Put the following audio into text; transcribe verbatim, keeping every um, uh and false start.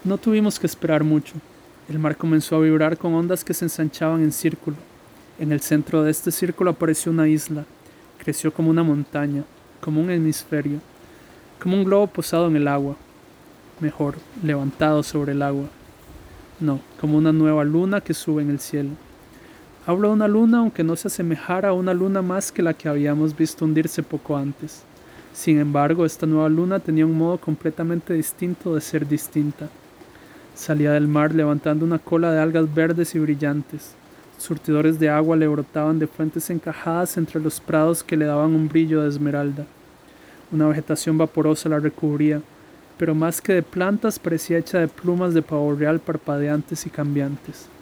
No tuvimos que esperar mucho. El mar comenzó a vibrar con ondas que se ensanchaban en círculo. En el centro de este círculo apareció una isla. Creció como una montaña, como un hemisferio, como un globo posado en el agua. Mejor, levantado sobre el agua. No, como una nueva luna que sube en el cielo. Hablo de una luna aunque no se asemejara a una luna más que la que habíamos visto hundirse poco antes. Sin embargo, esta nueva luna tenía un modo completamente distinto de ser distinta. Salía del mar levantando una cola de algas verdes y brillantes. Surtidores de agua le brotaban de fuentes encajadas entre los prados que le daban un brillo de esmeralda. Una vegetación vaporosa la recubría, pero más que de plantas parecía hecha de plumas de pavo real parpadeantes y cambiantes.